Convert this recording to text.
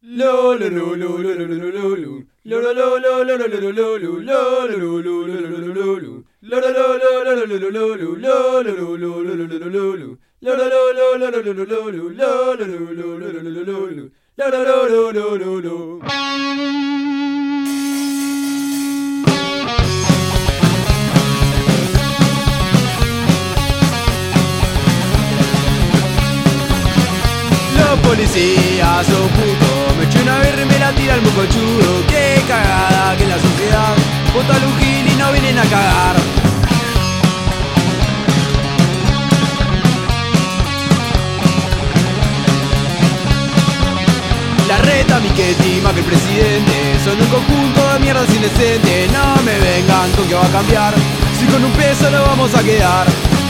Los policías son putos, me eché una birra y me la tira el mocochudo. Qué cagada que en la sociedad vota un gil y no vienen a cagar. La reta, Michetti, Macri, el presidente son un conjunto de mierdas indecentes. No me vengan con que va a cambiar, si con un peso lo vamos a quedar.